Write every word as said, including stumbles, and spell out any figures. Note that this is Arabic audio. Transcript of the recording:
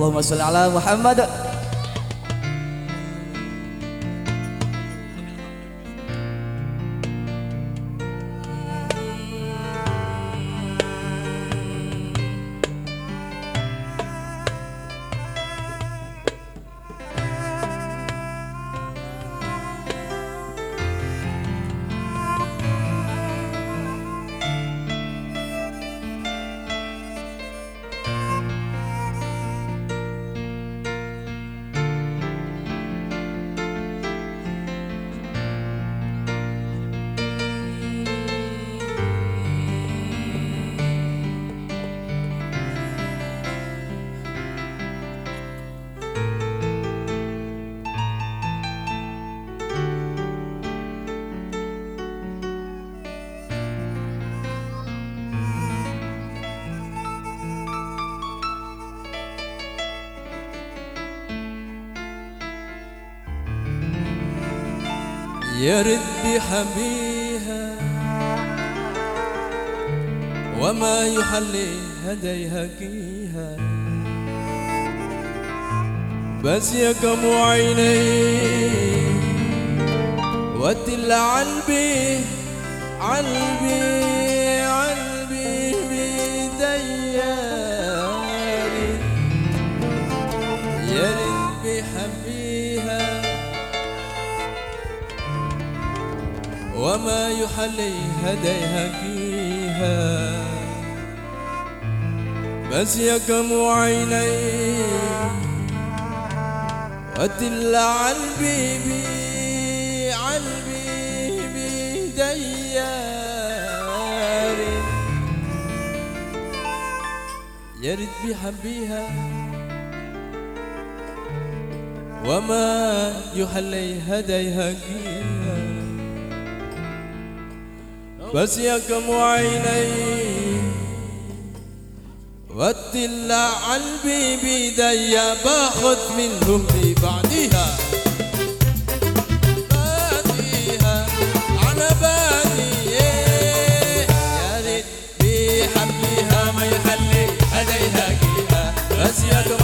اللهم صل على محمد. يا ريت بحبيها وما يحلي هديها كيها، بس يا كم عيني وتل عالبي عالبي عالبي بدياري. يا ريت بحبيها وما يحلي هديها كيها، بس يا كم عيني وتل عالبيبي عالبيبي دياري. يا ريت بيحبيها وما يحلي هديها كيها، بس يا كم عيني وتل عالبيبي ديا، باخد منهم في بعديها بعديها على بالي. يا ريت بيحبيها ما يحلي هديها كيها، بس يا كم